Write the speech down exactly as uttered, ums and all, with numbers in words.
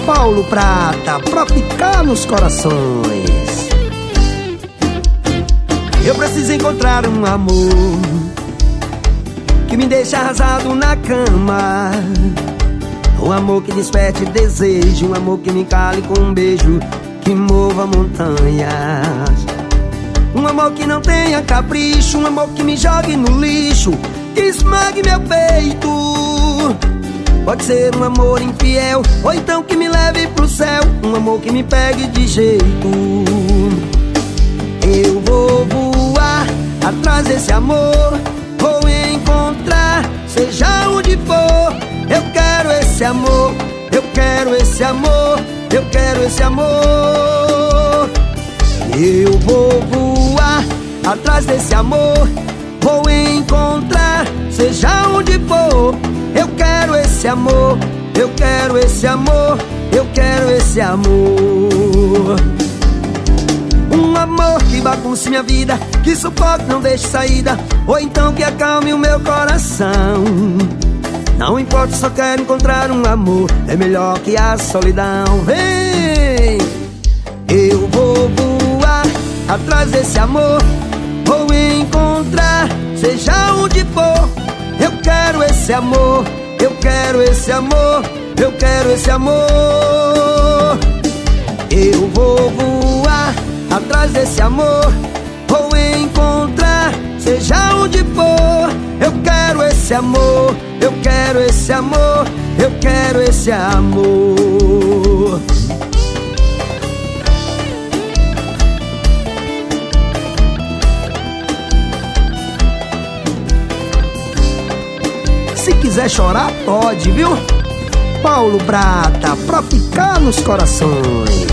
Paulo Prata, pra ficar nos corações. Eu preciso encontrar um amor que me deixe arrasado na cama, um amor que desperte desejo, um amor que me cale com um beijo que mova montanhas, um amor que não tenha capricho, um amor que me jogue no lixo, que esmague meu peito. Pode ser um amor infiel, ou então que me leve pro céu, um amor que me pegue de jeito. Eu vou voar atrás desse amor, vou encontrar, seja onde for. Eu quero esse amor, eu quero esse amor, eu quero esse amor. Eu vou voar atrás desse amor, vou encontrar, seja onde for. Eu quero esse amor, eu quero esse amor, eu quero esse amor. Um amor que bagunce minha vida, que sufoque, não deixe saída, ou então que acalme o meu coração. Não importa, só quero encontrar um amor, é melhor que a solidão. Vem! Eu vou voar atrás desse amor, vou encontrar, seja onde for. Eu quero esse amor, eu quero esse amor, eu quero esse amor. Eu vou voar atrás desse amor, vou encontrar, seja onde for. Eu quero esse amor, eu quero esse amor, eu quero esse amor. Se quiser chorar, pode, viu? Paulo Prata, pra ficar nos corações.